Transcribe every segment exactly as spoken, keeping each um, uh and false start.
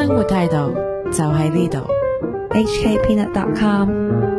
生活態度就喺呢度。 H K peanut dot com。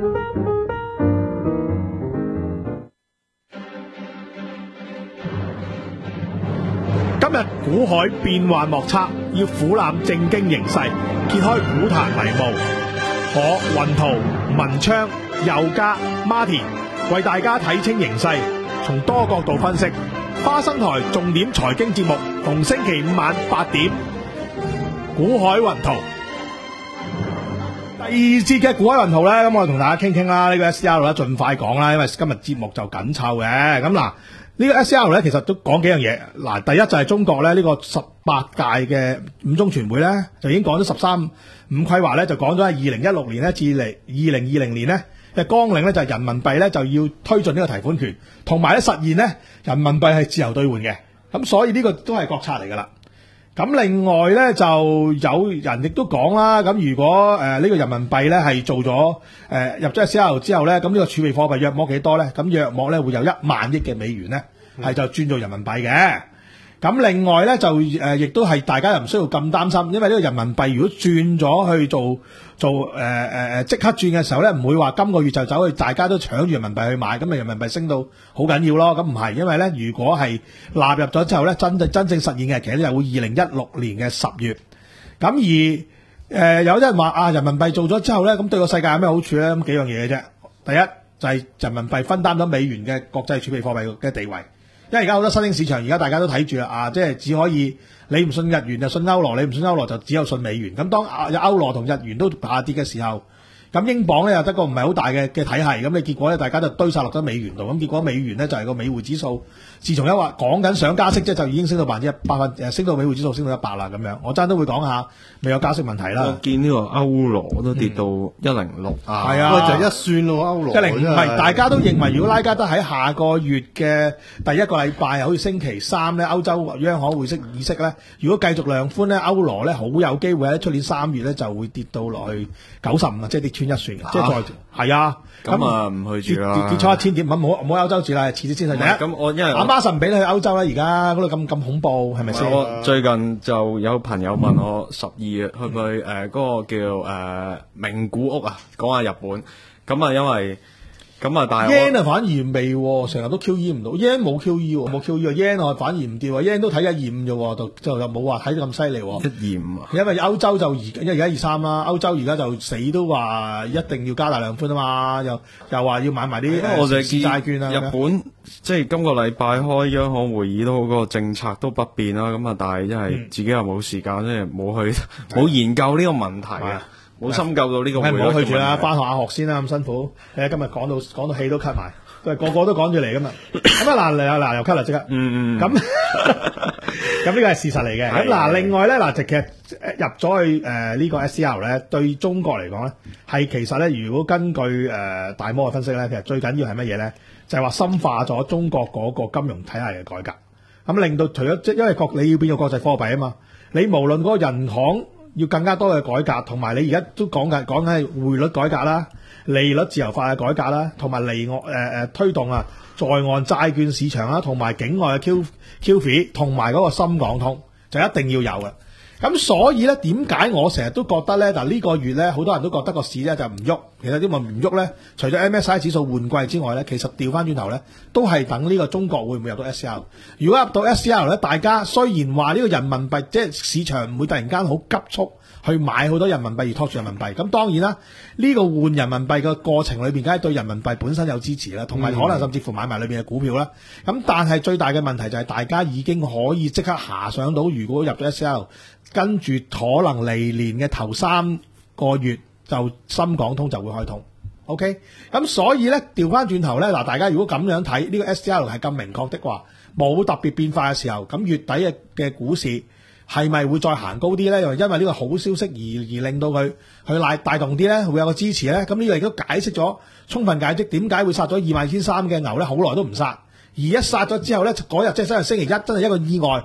今日股海變幻莫測，要俯瞰正經形勢，揭開股壇迷霧。我雲圖、文昌、佑嘉、Martin 為大家睇清形勢，從多角度分析。花生台重點財經節目，逢星期五晚八點，股海雲圖。第二節嘅股海雲圖呢，咁我同大家傾傾啦。呢個 S C R 咧盡快講啦，因為今日節目就緊湊嘅。咁嗱。呢個 S C R 咧，其實都講幾樣嘢。嗱，第一就係中國咧，呢個十八屆嘅五中全會咧，就已經講咗十三五規劃咧，就講咗喺二零一六年咧至嚟二零二零年咧嘅綱領咧，就係人民幣咧就要推進呢個提款權，同埋咧實現咧人民幣係自由兌換嘅。咁所以呢個都係國策嚟㗎啦。咁另外咧就有人亦都講啦，咁如果誒呢、呃這個人民幣咧係做咗誒、呃、入咗 S C R 之後咧，咁呢個儲備貨幣約莫幾多咧？咁約莫咧會有一萬億嘅美元咧係就轉做人民幣嘅。咁另外咧就誒亦都係大家又唔需要咁擔心，因為呢個人民幣如果轉咗去做做誒誒誒即刻轉嘅時候咧，唔會話今個月就走去大家都搶住人民幣去買，咁咪人民幣升到好緊要咯。咁唔係，因為咧如果係納入咗之後咧，真正真正實現嘅其實就會二零一六年嘅十月。咁而誒、呃、有啲人話啊，人民幣做咗之後咧，咁對個世界有咩好處咧？咁幾樣嘢嘅啫。第一就係、是、人民幣分擔咗美元嘅國際儲備貨幣嘅地位。因為而家好多新興市場，而家大家都睇住啦，啊，即係只可以你唔信日元就信歐羅，你唔信歐羅就只有信美元。咁當有歐羅同日元都下跌嘅時候，咁英鎊咧又得個唔係好大嘅嘅體系，咁你結果咧大家就堆晒落咗美元度，咁結果美元咧就係個美匯指數，自從一話講緊想加息即係就已經升到百分之一百分，誒升到美匯指數升到一百啦咁樣。我陣都會講下未有加息問題啦。 我見呢個歐羅都跌到一零六啊， 係啊， 就一算咯歐羅。 一零五係大家都認為，如果拉加德喺下個月嘅第一個禮拜，好似星期三咧，歐洲央行會議息議息咧，如果繼續量寬咧，歐羅咧好有機會喺出年三月咧就會跌到落去九十五啊，即係跌穿一算嘅，即係再係啊。 咁啊唔去住啦， 跌跌跌咗一千點，唔好唔好歐洲住啦，遲啲先去。 咁我因為阿媽神唔俾你去歐洲啦，而家嗰度咁咁恐怖，係咪先？ 我最近就有朋友問我十二月去唔去誒嗰個叫誒名古屋啊，講下日本。咁啊，因為咁啊，但係 yen 啊反而未，成日都 Q E 唔到 yen 冇 Q E 冇 Q E 啊 yen 啊反而唔跌 yen 都睇一二五啫，就就就冇話睇得咁犀利。 一二五啊， 因為歐洲就而因為而家二三啦，歐洲而家就死都話一定要加大量寬啊嘛，又又話要買埋啲我哋誒債券啊。 日本即係今個禮拜開央行會議都嗰個政策都不變啦，咁啊，但係因為自己又冇時間，即係冇去冇研究呢個問題啊。冇深究到呢個， 唔好去住啦，翻學下學先啦，咁辛苦。誒，今日講到講到氣都咳埋，都係個個都講住嚟噶嘛。咁啊嗱嚟啊嗱又咳啦即刻。嗯嗯。咁咁呢個係事實嚟嘅。咁嗱，另外咧嗱，其實入咗去誒呢個 S C R 咧，對中國嚟講咧，係其實咧，如果根據誒大摩嘅分析咧，其實最緊要係乜嘢咧？就係話深化咗中國嗰個金融體系嘅改革。咁令到除咗即因為國你要變做國際貨幣啊嘛，你無論嗰個人行要更加多嘅改革，同埋你而家都講緊講緊係匯率改革啦、利率自由化嘅改革啦，同埋離岸誒誒推動啊在岸債券市場啦，同埋境外嘅 Q Q F 同埋嗰個深港通就一定要有嘅。咁所以咧，點解我成日都覺得咧？嗱，呢個月咧，好多人都覺得個市咧就唔喐。其實點解唔喐咧？除咗 M S C I 指數換季之外咧，其實調翻轉頭咧，都係等呢個中國會唔會入到 S C R。如果入到 S C R 咧，大家雖然話呢個人民幣即係市場唔會突然間好急速去買好多人民幣而托住人民幣。咁當然啦，呢個換人民幣嘅過程裏邊，梗係對人民幣本身有支持啦，同埋可能甚至乎買埋裏邊嘅股票啦。咁但係最大嘅問題就係大家已經可以即刻遐想到，如果入咗 S C R。跟住可能嚟年嘅頭三個月就深港通就會開通 ，OK？ 咁所以咧調翻轉頭咧嗱，大家如果咁樣睇呢個 S C R 係咁明確的話，冇特別變化嘅時候，咁月底嘅嘅股市係咪會再行高啲咧？又因為呢個好消息而而令到佢去帶帶動啲咧，會有個支持咧？咁呢個亦都解釋咗充分解釋點解會殺咗二萬二千三嘅牛咧，好耐都唔殺，而一殺咗之後咧，嗰日即係真係星期一，真係一個意外。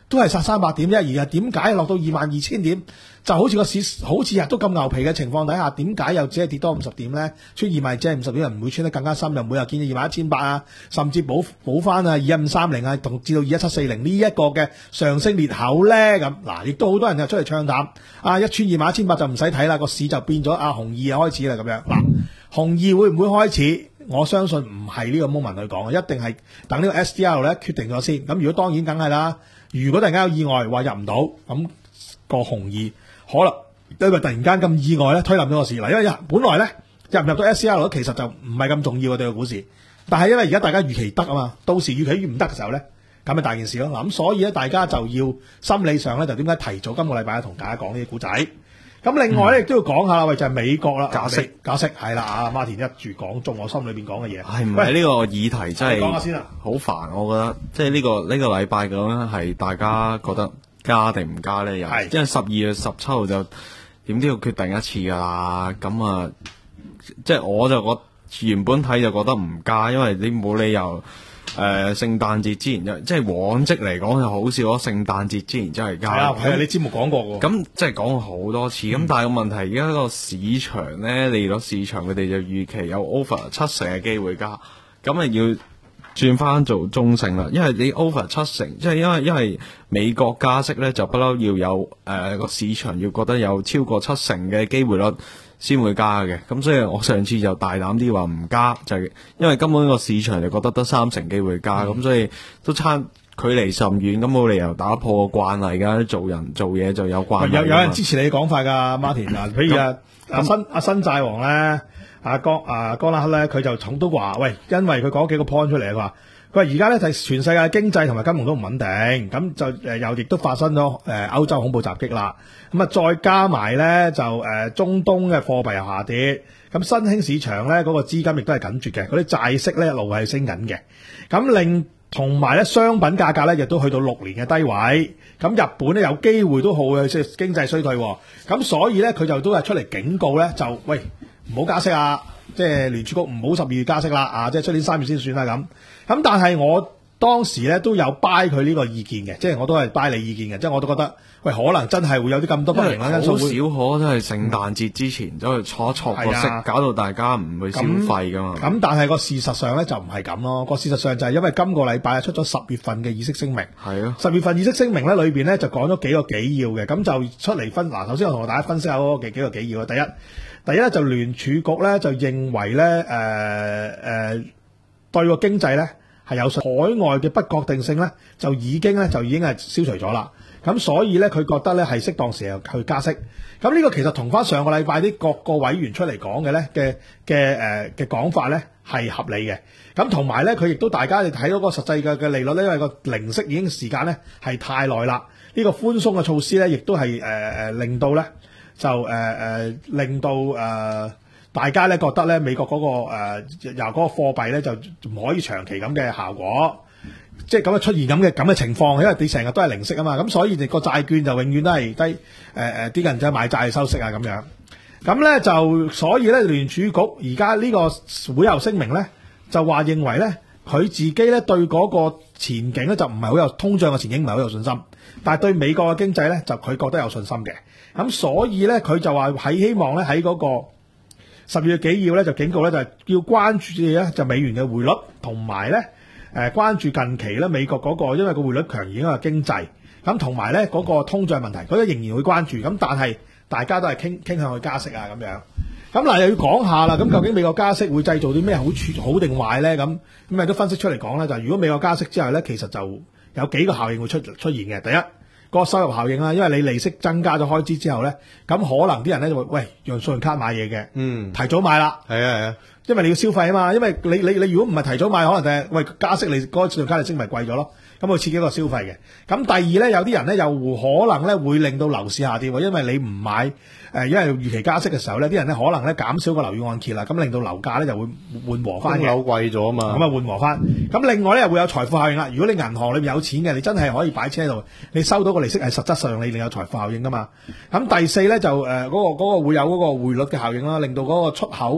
都係殺三百點啫。而係點解落到二萬二千點，就好似個市好似日都咁牛皮嘅情況底下，點解又只係跌多五十點咧？穿二萬只係五十點，又唔會穿得更加深，又每日見到二萬一千八啊，甚至補補翻啊二一五三零啊，同至到二一七四零呢一個嘅上升裂口咧咁嗱，亦都好多人就出嚟唱淡啊！一穿二萬一千八就唔使睇啦，個市就變咗啊紅二啊開始啦咁樣嗱，紅二會唔會開始？我相信唔係呢個 moment 去講，一定係等呢個 S D L 咧決定咗先。咁如果當然梗係啦，如果突然間有意外話入唔到，咁、個紅二可能因為突然間咁意外咧推冧咗個市嗱，因為本來咧入唔入到 S D L 其實就唔係咁重要嘅對個股市，但係因為而家大家預期得啊嘛，到時預期唔得嘅時候咧，咁咪大件事咯。嗱咁所以咧大家就要心理上咧就點解提早今個禮拜同大家講呢啲股仔。咁另外咧亦都要講下啦，喂就係、是、美國啦，加息加息係啦，阿 Martin 一住講中我心裏邊講嘅嘢， 係唔係呢個議題真係講下先啦， 好煩，我覺得即係呢個呢、呢個禮拜咁係大家覺得加定唔加咧？又係因為十二月十七號就點都要決定一次噶啦，咁啊即係我就覺原本睇就覺得唔加，因為你冇理由。誒、呃，聖誕節之前就即係往績嚟講就好少咯。聖誕節之前真係加， 係啊，係啊，你節目講過喎。 咁即係講過好多次，咁、嗯、但係個問題而家個市場咧，利率市場佢哋就預期有 over 七成嘅機會加，咁啊要轉翻做中性啦。因為你 over 七成，即係因為因為美國加息咧就不嬲要有誒個、呃、市場要覺得有超過七成嘅機會率。先會加嘅，咁所以我上次就大膽啲話唔加，就係、是、因為根本個市場就覺得得三成機會加，咁、嗯、所以都差距離甚遠，咁冇理由打破個慣例㗎。做人做嘢就有慣例。有有人支持你講法㗎，Martin 啊，譬如啊阿新阿新債王咧，阿江阿江拉克咧，佢就重都話，喂，因為佢講幾個 point 出嚟，佢話佢話而家咧就係全世界經濟同埋金融都唔穩定，咁就誒又亦都發生咗誒歐洲恐怖襲擊啦。咁啊，再加埋咧就誒、呃、中東嘅貨幣又下跌，咁新興市場咧嗰、那個資金亦都係緊絀嘅，嗰啲債息咧一路係升緊嘅，咁令同埋咧商品價格咧亦都去到六年嘅低位，咁日本咧有機會都好嘅，即係經濟衰退，咁所以咧佢就都係出嚟警告咧，就喂唔好加息啊，即係聯儲局唔好十二月加息啦，啊，即係出年三月先算啦咁，咁但係我當時咧都有 buy 佢呢個意見嘅，即係我都係 buy 你意見嘅，即係我都覺得。喂，可能真係會有啲咁多不明朗因素，好少可真係聖誕節之前走去挫一挫個息，搞到大家唔會消費噶嘛。咁但係個事實上咧就唔係咁咯。個事實上就係因為今個禮拜出咗十月份嘅議息聲明，係啊，十月份議息聲明咧裏邊咧就講咗幾個幾要嘅，咁就出嚟分嗱。首先我同大家分析下嗰個幾幾個幾要啊。第一，第一咧就聯儲局咧就認為咧誒誒對個經濟咧係有海外嘅不確定性咧就已經咧就已經係消除咗啦。咁所以咧，佢覺得咧係適當時候去加息。咁呢個其實同翻上個禮拜啲各個委員出嚟講嘅咧嘅嘅誒嘅講法咧係合理嘅。咁同埋咧，佢亦都大家你睇到個實際嘅嘅利率咧，因為個零息已經時間咧係太耐啦。呢、這個寬鬆嘅措施咧，亦都係誒誒令到咧就誒誒、呃、令到誒、呃、大家咧覺得咧美國嗰、那個誒由嗰個貨幣咧就唔可以長期咁嘅效果。即係咁嘅出現咁嘅咁嘅情況，因為你成日都係零息啊嘛，咁所以你個債券就永遠都係低誒誒啲人就買債收息啊咁樣。咁咧就所以咧聯儲局而家呢個會後聲明咧就話認為咧佢自己咧對嗰個前景咧就唔係好有通脹嘅前景唔係好有信心，但係對美國嘅經濟咧就佢覺得有信心嘅。咁所以咧佢就話喺希望咧喺嗰個十二月幾要咧就警告咧就係要關注嘅咧就美元嘅匯率同埋咧。誒關注近期咧美國嗰、那個因為個匯率強而影響經濟，咁同埋咧嗰個通脹問題，佢都仍然會關注。咁但係大家都係傾傾向去加息啊咁樣。咁嗱又要講下啦，咁究竟美國加息會製造啲咩好處好定壞咧？咁咁咪都分析出嚟講咧，就係、是、如果美國加息之後咧，其實就有幾個效應會出出現嘅。第一，個收入效應啦，因為你利息增加咗開支之後咧，咁可能啲人咧就會喂用信用卡買嘢嘅，嗯，提早買啦，係啊係啊。因為你要消費啊嘛，因為你你你如果唔係提早買，可能就係喂加息，你嗰個信用卡利息咪貴咗咯，咁會刺激個消費嘅。咁第二咧，有啲人咧又可能咧會令到樓市下跌，因為你唔買誒，因為預期加息嘅時候咧，啲人咧可能咧減少個樓宇按揭啦，咁令到樓價咧就會緩和翻嘅。樓貴咗啊嘛，咁啊緩和翻。咁另外咧又會有財富效應啦。如果你銀行裏面有錢嘅，你真係可以擺車喺度，你收到個利息係實質上你另有財富效應噶嘛。咁第四咧就誒嗰、呃嗰個嗰、嗰個會有嗰個匯率嘅效應啦，令到嗰個出口。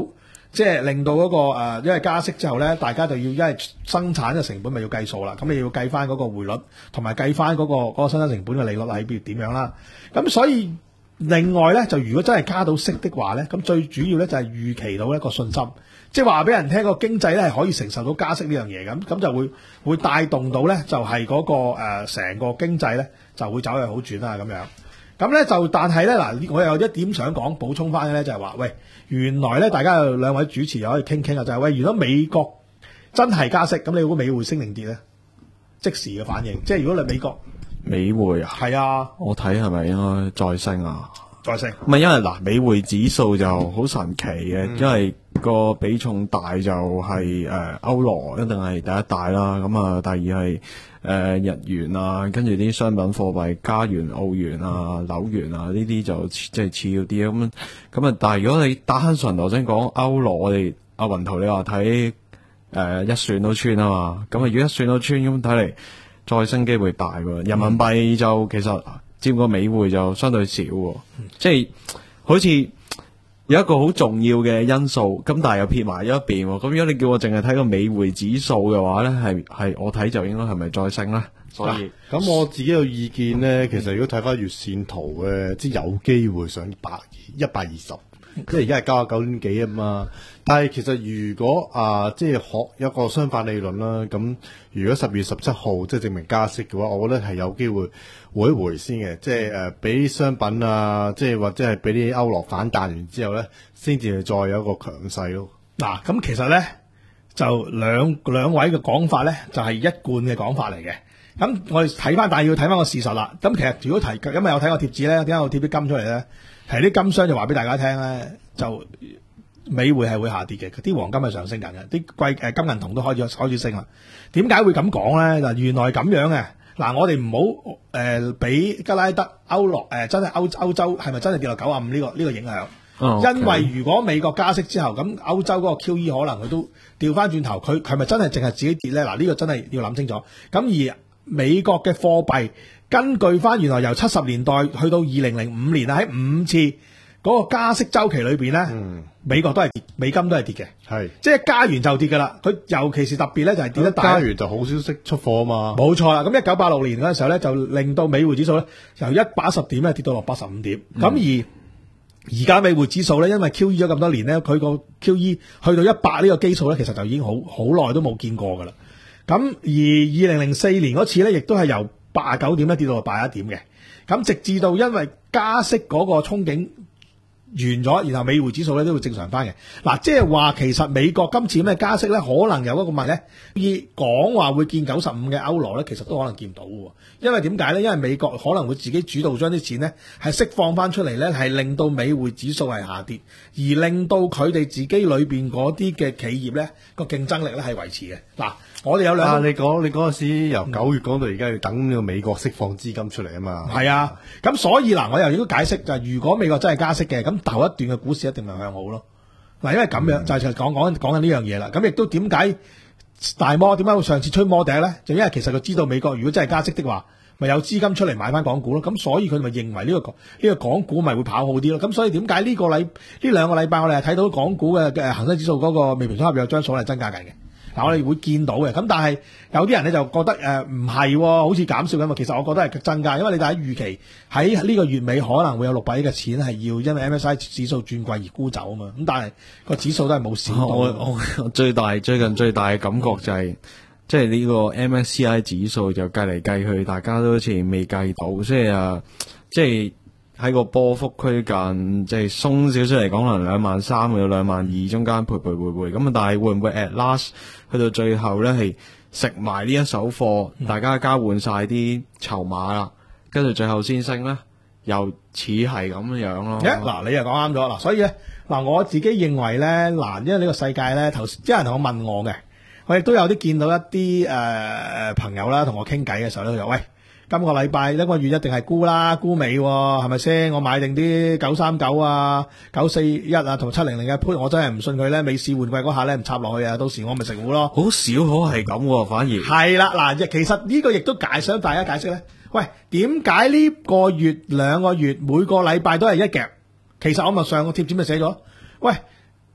即係令到嗰、個、呃、因為加息之後咧，大家就要因為生產嘅成本咪要計數啦，咁你要計翻嗰個匯率，同埋計翻嗰個嗰、個生產成本嘅利率喺邊點樣啦。咁所以另外咧，就如果真係加到息的話咧，咁最主要咧就係預期到一個信心，即係話俾人聽個經濟咧係可以承受到加息呢樣嘢，咁咁就會會帶動到咧就係嗰、個誒成、呃、個經濟咧就會走向好轉啦咁樣。咁咧就但係咧嗱，我有一點想講補充翻嘅咧就係話，喂，原來咧大家有兩位主持又可以傾傾啊，就係、是、喂，如果美國真係加息，咁你估美匯升定跌咧？即時嘅反應，即係如果你美國美匯啊， 係啊， 我睇係咪應該再升啊？ 再升， 唔係因為嗱，美匯指數就好神奇嘅，嗯、因為個比重大就係誒歐羅一定係第一大啦，咁啊第二係誒、呃、日元啊，跟住啲商品貨幣加元、澳元啊、紐元啊呢啲就即係次要啲咁咁啊。但係如果你單純頭先講歐羅，我哋阿雲圖你話睇誒一算都穿啊嘛，咁啊如果一算都穿咁睇嚟再升機會大喎，人民幣就其實佔個美匯就相對少，嗯、即係好似有一個好重要嘅因素，咁但係又撇埋咗一邊。咁如果你叫我淨係睇個美匯指數嘅話咧，係係我睇就應該係咪再升咧？所以咁、啊、我自己嘅意見咧，其實如果睇翻月線圖嘅，即係有機會上百一百二十，即係而家係九啊九點幾啊嘛。但係其實如果啊，即係學一個相反理論啦，咁如果十月十七號即係證明加息嘅話，我覺得係有機會回一回先嘅，即係誒俾商品啊，即係或者係俾啲歐羅反彈完之後咧，先至再有一個強勢咯。嗱， 咁其實咧就兩兩位嘅講法咧，就係、是、一貫嘅講法嚟嘅。咁我哋睇翻，但係要睇翻個事實啦。咁其實如果提，今日有睇個貼紙咧，點解我貼啲金出嚟咧？係啲金商就話俾大家聽咧，就美匯係會下跌嘅，啲黃金係上升緊嘅，啲貴誒金銀銅都開始開始升啦。點解會咁講咧？嗱，原來咁樣嘅。嗱，我哋唔好誒俾吉拉德歐羅誒、呃、真係歐歐洲係咪真係跌落九啊五呢個呢、呢個影響？Oh, okay. 因為如果美國加息之後，咁歐洲嗰個 Q E 可能佢都調翻轉頭，佢係咪真係淨係自己跌咧？嗱，呢個真係要諗清楚。咁而美國嘅貨幣根據翻原來由七十年代去到二零零五年啊，喺五次嗰個加息週期裏邊咧，嗯、美國都係跌，美金都係跌嘅，係即係加完就跌噶啦。佢尤其是特別咧，就係跌得大。加完就好消息出貨啊嘛。冇錯啦。咁一九八六年嗰陣時候咧，就令到美匯指數咧由一百一十點咧跌到落八十五點。咁、嗯、而而家美匯指數咧，因為 Q E 咗咁多年咧，佢個 Q E 去到一百呢個基數咧，其實就已經好好耐都冇見過噶啦。咁而二零零四年嗰次咧，亦都係由八十九點咧跌到落八十一點嘅。咁直至到因為加息嗰個憧憬完咗，然後美匯指數咧都會正常翻嘅。嗱，即係話其實美國今次咩加息咧，可能有一個問咧，以講話會見九十五嘅歐羅咧，其實都可能見唔到嘅。因為點解咧？因為美國可能會自己主導將啲錢咧係釋放翻出嚟咧，係令到美匯指數係下跌，而令到佢哋自己裏邊嗰啲嘅企業咧個競爭力咧係維持嘅。嗱，我哋有兩，啊，你講你嗰陣時由九月講到而家要等呢個美國釋放資金出嚟啊嘛。係啊，咁所以嗱，我又應該解釋就係，如果美國真係加息嘅，咁頭一段嘅股市一定係向好咯。嗱，因為咁樣、嗯、就係講講講緊呢樣嘢啦。咁亦都點解大摩點解會上次吹摩笛咧？就因為其實佢知道美國如果真係加息的話，咪有資金出嚟買翻港股咯。咁所以佢咪認為呢、呢個呢、呢個港股咪會跑好啲咯。咁所以點解呢個禮呢兩個禮拜我哋係睇到港股嘅嘅恒生指數嗰個未平倉合約張數係增加緊嘅。嗱，我哋會見到嘅。咁但係有啲人咧就覺得誒唔係，好似減少咁啊。其實我覺得係增加，因為你睇預期喺呢個月尾可能會有六百億嘅錢係要因為 M S I 指數轉貴而沽走啊嘛。咁但係個指數都係冇少到。我我最大最近最大嘅感覺就係、是，即係呢個 M S C I 指數就計嚟計去，大家都好似未計到，即係啊，即係。喺個波幅區間，即係鬆少少嚟講，可能兩萬三到兩萬二中間徘徊徘徊咁啊！但係會唔會 at last 去到最後咧係食埋呢一手貨，嗯、大家交換晒啲籌碼啦，跟住最後先升咧，又似係咁樣咯。嗱、yeah, 你又講啱咗啦，所以咧嗱，我自己認為咧嗱，因為呢個世界咧頭先有人同我問我嘅，我亦都有啲見到一啲誒誒朋友啦，同我傾偈嘅時候咧，就喂。今個禮拜一個月一定係沽啦，沽尾係咪先？我買定啲九三九啊、九四一啊同七零零嘅 put，我真係唔信佢咧，美市換季嗰下咧唔插落去啊，到時我咪食糊咯。好少可係咁，反而係啦嗱，其實呢個亦都解想大家解釋咧。喂，點解呢個月兩個月每個禮拜都係一夾？其實我咪上個貼紙咪寫咗，喂，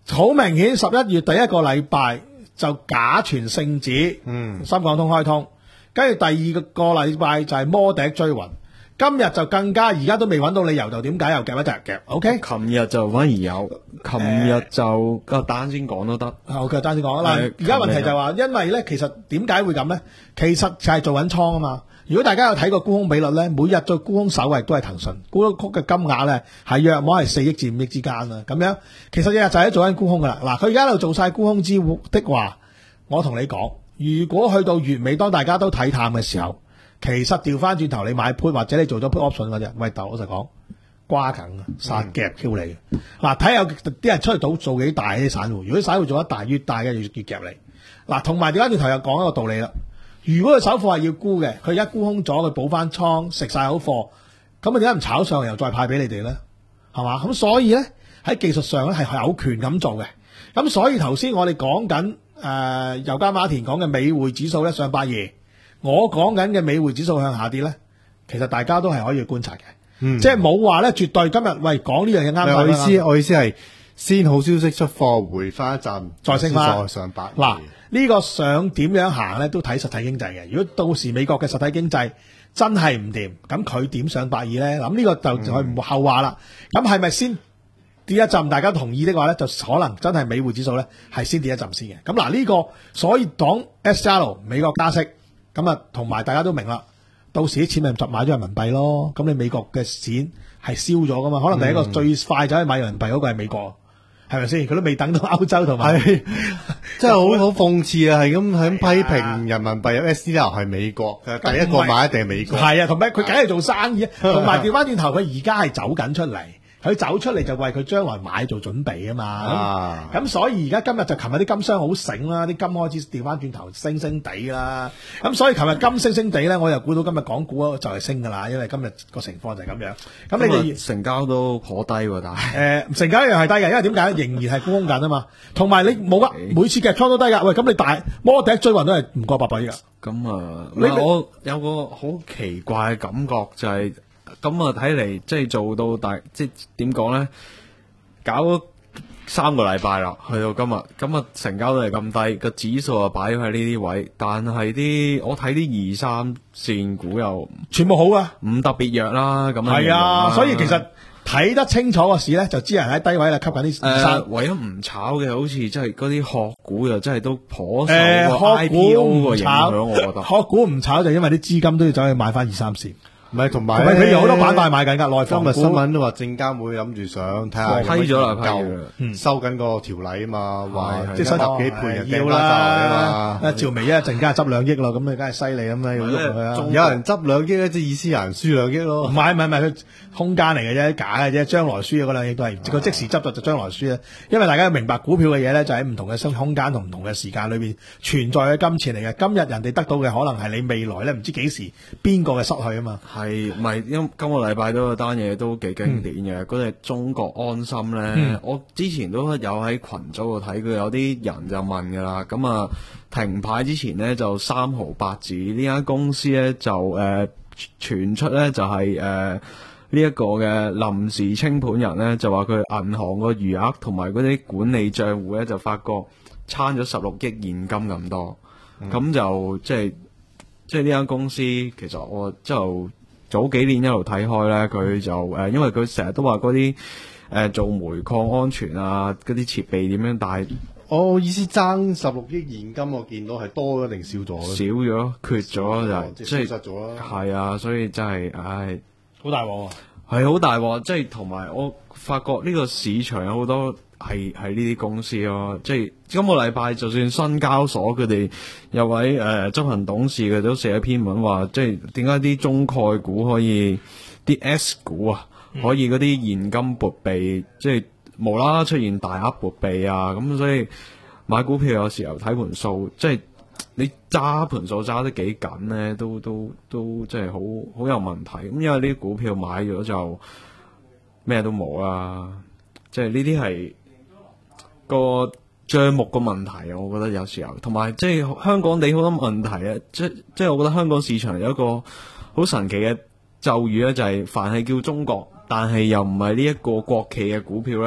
好明顯十一月第一個禮拜就假傳聖旨， 嗯， 深港通開通，跟住第二個禮拜就係摩笛追魂，今日就更加而家都未揾到理由，就點解又夾一隻夾 ？OK， 琴日就反而有，琴日就個單先講都得。 好嘅，單先講嗱，而家問題就係話，因為咧，其實點解會咁咧？其實就係做緊倉啊嘛。如果大家有睇過沽空比率咧，每日做沽空首位都係騰訊，沽空嘅金額咧係約莫係四億至五億之間啦。咁樣其實日日就係做緊沽空噶啦。嗱，佢而家喺度做晒沽空之的話，我同你講，如果去到月尾，當大家都睇淡嘅時候，其實調翻轉頭你買 put 或者你做咗 put option 嗰隻，喂，豆老實講，瓜緊啊，殺夾 Q 你。嗱，睇下有啲人出去賭做幾大啲散戶，如果散戶做得大，越大嘅越越夾你。嗱，同埋調翻轉頭又講一個道理啦。如果佢首貨係要沽嘅，佢而家沽空咗，佢補翻倉，食晒好貨，咁啊點解唔炒上又再派俾你哋咧？係嘛？咁所以咧喺技術上咧係有權咁做嘅。咁所以頭先我哋講緊誒油加馬田講嘅美匯指數咧上百二，我講緊嘅美匯指數向下跌咧，其實大家都係可以觀察嘅，嗯、即係冇話咧絕對今日喂講呢樣嘢啱。 我意思我意思係先好消息出貨，回翻一陣， 再升翻再上百。 嗱，呢個想點樣行咧，都睇實體經濟嘅。如果到時美國嘅實體經濟真係唔掂，咁佢點上百二咧？咁呢個就就後話啦。咁係咪先跌一陣？大家同意的話咧，就可能真係美匯指數咧係先跌一陣先嘅。咁嗱呢個，所以講 S L 美國加息，咁啊同埋大家都明啦。到時啲錢咪就買咗人民幣咯。咁你美國嘅錢係燒咗噶嘛？可能第一個最快走去買人民幣嗰個係美國。係咪先？佢都未等到歐洲同埋， 真係好好諷刺啊！係咁係咁批評人民幣有 S D R 係美國，第一個買一定係美國。 係啊，同埋佢梗係做生意啊，同埋調翻轉頭，佢而家係走緊出嚟。佢走出嚟就為佢將來買做準備啊嘛，咁、啊、所以而家今日就琴日啲金商好醒啦，啲金開始調翻轉頭升升地啦，咁所以琴日金升升地咧，我又估到今日港股就係升噶啦，因為今日個情況就係咁樣。咁你哋成交都頗低喎，但係誒、 呃、成交一樣係低嘅，因為點解仍然係沽空緊啊嘛，同埋你冇噶，每次夾倉都低噶。喂，咁你大摩笛追魂都係唔過八百億噶。 咁啊，我有個好奇怪嘅感覺就係、是。咁啊，睇嚟即係做到大，即係點講咧？搞咗三個禮拜啦，去到今日，咁啊成交都係咁低，個指數啊擺喺呢啲位，但係啲我睇啲二三線股又全部好啊， 唔特別弱啦。咁係啊，所以其實睇得清楚個市咧，就知人喺低位啦，吸緊啲二三。 誒，唯一唔炒嘅，好似即係嗰啲殼股又真係都頗受個 I P O 個影響，我覺得。 殼股唔炒就因為啲資金都要走去買翻二三線。 唔係，同埋佢有好多板塊買緊㗎，內房股。 今日新聞都話證監會諗住想睇下批咗啦，批夠收緊個條例啊嘛，話即係收十幾倍就要啦啊嘛。趙薇一陣間執兩億咯，咁你梗係犀利咁啦，要喐佢啊！ 有人執兩億咧，即係意思有人輸兩億咯。 唔係唔係唔係，佢空間嚟嘅啫，假嘅啫，將來輸嗰兩億都係佢即時執咗就將來輸啦。因為大家要明白股票嘅嘢咧，就喺唔同嘅生空間同唔同嘅時間裏邊存在嘅金錢嚟嘅。今日人哋得到嘅可能係你未來咧唔知幾時邊個嘅失去啊嘛。 係唔係因？今個禮拜都有單嘢都幾經典嘅，嗰隻、嗯、中國安心咧，嗯、我之前都有喺群組度睇，佢有啲人就問噶啦，咁啊停牌之前呢，就三毫八子呢間公司咧就誒傳、呃、出咧就係誒呢一個嘅臨時清盤人咧就話佢銀行個餘額同埋嗰啲管理賬戶咧就發覺差咗十六億現金咁多，咁、嗯、就即係即係呢間公司其實我就。早幾年一路睇開咧，佢就誒、呃，因為佢成日都話嗰啲誒做煤礦安全啊，嗰啲設備點樣，但係我意思爭十六億現金，我見到係多咗定少咗？ 少咗，缺咗就即係消失咗啦。 係啊，所以真係，唉， 好大鑊啊！ 係好大鑊，即係同埋我發覺呢個市場有好多係係呢啲公司咯，即係今個禮拜就算新交所佢哋有位誒、呃、執行董事佢都寫一篇文話，即係點解啲中概股可以啲 S 股啊，可以嗰啲現金撥備，即係無啦啦出現大額撥備啊，咁所以買股票有時候睇盤數，即係你揸盤數揸得幾緊咧，都都都即係好好有問題。咁因為呢啲股票買咗就咩都冇啦，即係呢啲係個賬目個問題啊，我覺得有時候，同埋即係香港地好多問題啊，即即係我覺得香港市場有一個好神奇嘅咒語咧，就係凡係叫中國，但係又唔係呢一個國企嘅股票咧，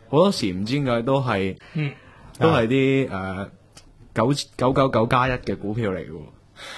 好多時唔知點解都係， 嗯， 都係啲誒九九九九加一嘅股票嚟嘅喎。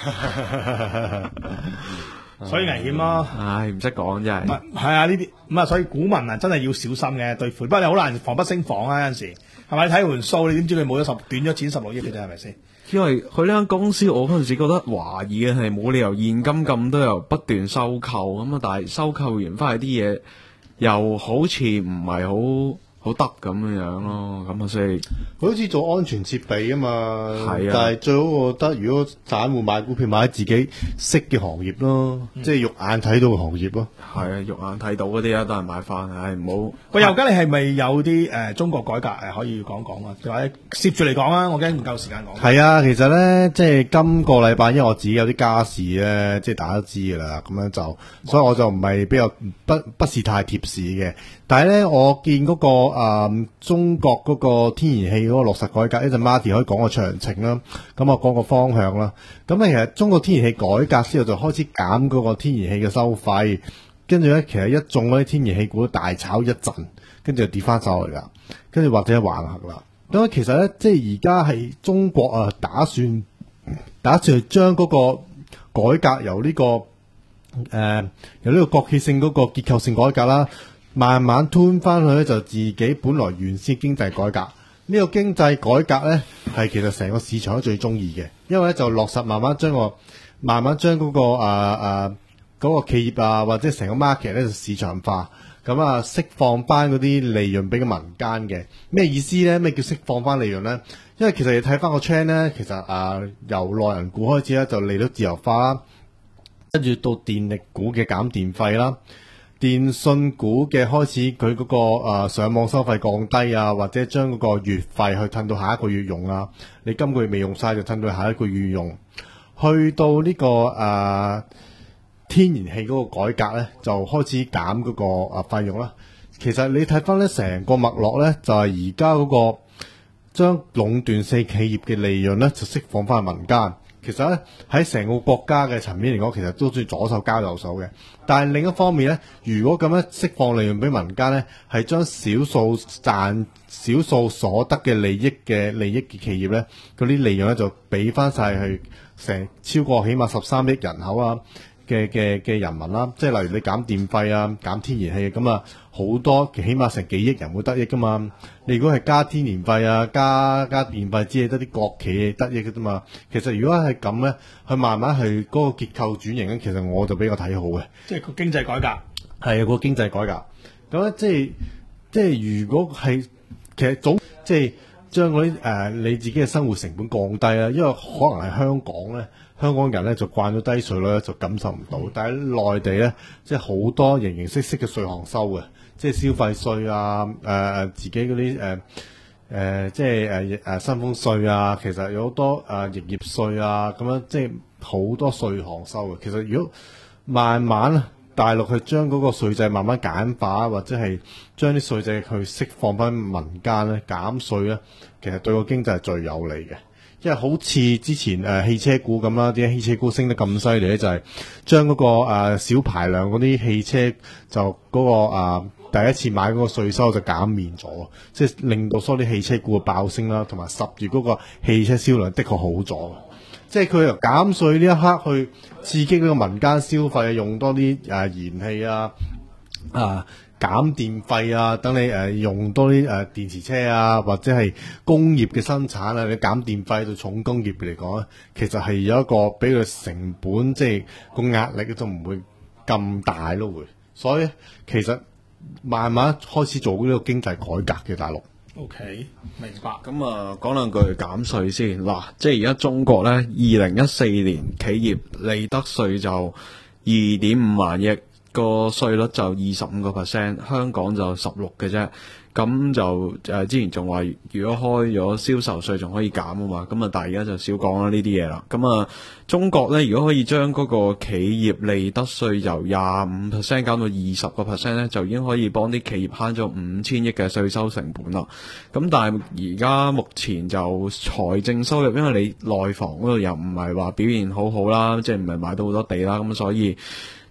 所以危險咯。 唉，唔識講真係。 唔係係啊，呢啲咁啊，所以股民啊真係要小心嘅對付。不過你好難防不勝防啊，有陣時係咪睇盤數？你點知佢冇咗十短咗錢十六億嘅啫？係咪先？ 因為佢呢間公司，我嗰陣時覺得懷疑嘅係冇理由現金咁多又不斷收購咁啊，但係收購完翻嚟啲嘢又好似唔係好好得咁樣樣咯，咁啊所以佢好似做安全設備啊嘛， 係啊， 但係最好我覺得，如果散戶買股票買自己識嘅行業咯，嗯、即係肉眼睇到嘅行業咯。 係啊，肉眼睇到嗰啲啊，都係買翻，唉唔好。 喂，尤嘉，你係咪有啲誒、呃、中國改革誒可以講講啊？或者攝住嚟講啊？我驚唔夠時間講。 係啊，其實咧，即係今個禮拜，因為我自己有啲家事咧，即係大家都知噶啦，咁樣就，所以我就唔係比較不不是太貼市嘅。但係咧，我見嗰、那個誒、呃、中國嗰個天然氣嗰個落實改革，一陣 Marty 可以講個詳情啦。咁我講個方向啦。咁咧，其實中國天然氣改革之後就開始減嗰個天然氣嘅收費，跟住咧，其實一眾嗰啲天然氣股都大炒一陣，跟住就跌翻上嚟啦，跟住或者橫行啦。咁其實咧，即係而家係中國啊，打算打算將嗰個改革由呢、這個誒、呃、由呢個國企性嗰個結構性改革啦。慢慢吞翻去咧，就自己本來原先經濟改革呢、這個經濟改革咧，係其實成個市場都最中意嘅，因為咧就落實慢慢將個慢慢將嗰、那個誒誒嗰個企業啊，或者成個 market 咧就市場化，咁啊釋放翻嗰啲利潤俾個民間嘅。咩意思咧？咩叫釋放翻利潤咧？因為其實你睇翻個 trend 咧，其實誒、呃、由內銀股開始咧就利率自由化啦，跟住到電力股嘅減電費啦。電信股嘅開始，佢嗰、那個誒、呃、上網收費降低啊，或者將嗰個月費去褪到下一個月用啊。你今個月未用晒就褪到下一個月用。去到呢、這個誒、呃、天然氣嗰個改革咧，就開始減嗰個誒費用啦。其實你睇翻咧成個脈絡咧，就係而家嗰個將壟斷性企業嘅利潤咧，就釋放翻去民間。其實咧喺成個國家嘅層面嚟講，其實都算左手交右手嘅。但係另一方面咧，如果咁樣釋放利潤俾民間咧，係將少數賺少數所得嘅利益嘅利益嘅企業咧，嗰啲利潤咧就俾翻晒去成超過起碼十三億人口啊嘅嘅嘅人民啦。即係例如你減電費啊、減天然氣咁啊，好多起碼成幾億人會得益噶嘛。你如果係加天然費啊、加加電費，只係得啲國企得益嘅啫嘛。其實如果係咁咧，佢慢慢係嗰個結構轉型咧，其實我就比較睇好嘅。 即係個經濟改革係啊，個經濟改革咁咧，即係即係如果係其實總即係將嗰啲誒你自己嘅生活成本降低啦，因為可能係香港咧，香港人咧就慣咗低稅率就感受唔到，嗯、但係內地咧即係好多形形色色嘅稅項收嘅，即係消費稅啊，誒、呃、自己嗰啲誒誒即係誒誒薪俸稅啊，其實有好多誒、呃、營業稅啊，咁樣即係好多稅項收嘅。其實如果慢慢大陸去將嗰個稅制慢慢簡化，或者係將啲稅制去釋放翻民間咧減稅咧，其實對個經濟係最有利嘅。因為好似之前誒、呃、汽車股咁啦，點解汽車股升得咁犀利咧？就係將嗰個誒、呃、小排量嗰啲汽車就嗰、嗰個誒、呃、第一次買嗰個稅收就減免咗，即係令到所有啲汽車股嘅爆升啦，同埋十月嗰個汽車銷量的確好咗。即係佢由減稅呢一刻去刺激呢個民間消費，用多啲誒、呃、燃氣啊啊。減電費啊，等你誒、呃、用多啲誒、呃、電池車啊，或者係工業嘅生產啊，你減電費對重工業嚟講咧，其實係有一個俾佢成本，即係個壓力都唔會咁大咯，會。所以其實慢慢開始做呢個經濟改革嘅大陸。 OK，明白。 咁啊，講兩句減稅先嗱，即係而家中國咧，二零一四年企業利得稅就二點五萬億。個稅率就二十五個 percent， 香港就十六嘅啫。咁就誒、呃、之前仲話，如果開咗銷售稅仲可以減啊嘛。咁啊，但係而家就少講啦呢啲嘢啦。咁啊，中國咧，如果可以將嗰個企業利得稅由廿五 percent 減到二十個 percent 咧，就已經可以幫啲企業慳咗五千億嘅稅收成本啦。咁但係而家目前就財政收入，因為你內房嗰度又唔係話表現好好啦，即係唔係買到好多地啦，咁所以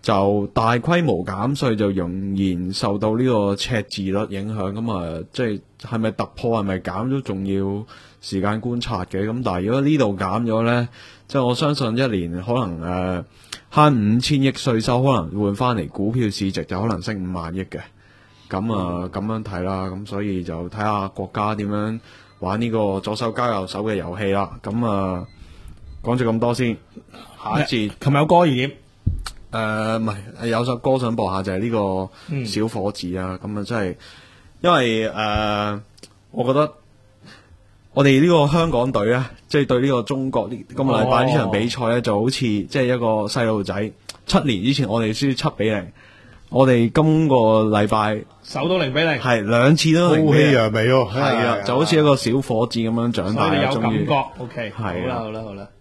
就大規模減稅就仍然受到呢個赤字率影響，咁啊，即係係咪突破係咪減咗，仲要時間觀察嘅。咁但係如果呢度減咗呢，即係我相信一年可能誒慳五千億稅收，可能換翻嚟股票市值就可能升五萬億嘅。咁啊咁樣睇啦，咁所以就睇下國家點樣玩呢個左手交右手嘅遊戲啦。咁啊講咗咁多先，下一節琴日有歌意見。 誒唔係有首歌想播下，就係、是、呢個小伙子啊。咁啊真係因為誒、呃、我覺得我哋呢個香港隊咧，即、就、係、是、對呢個中國呢今個禮拜呢場比賽咧，就好似即係一個細路仔。七年之前我哋輸七比零，我哋今個禮拜手都零比零， 係兩次都零比零， 高氣揚眉喎， 係啊，就好似一個小伙子咁樣長大， 所以你有感終於覺。O K，好啦好啦好啦。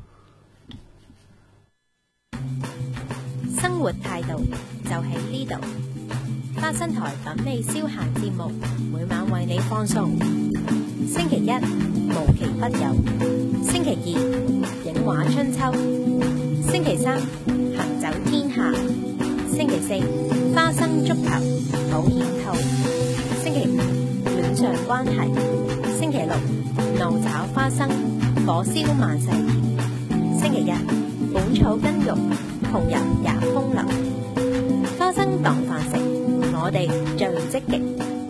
生活態度就喺呢度，花生台品味消閒節目，每晚為你放送。星期一無奇不有，星期二影畫春秋，星期三行走天下，星期四花生足球保險套，星期五戀上關係，星期六怒炒花生火燒萬世，星期日本草根肉同人也風流，花生當飯食，我哋最積極。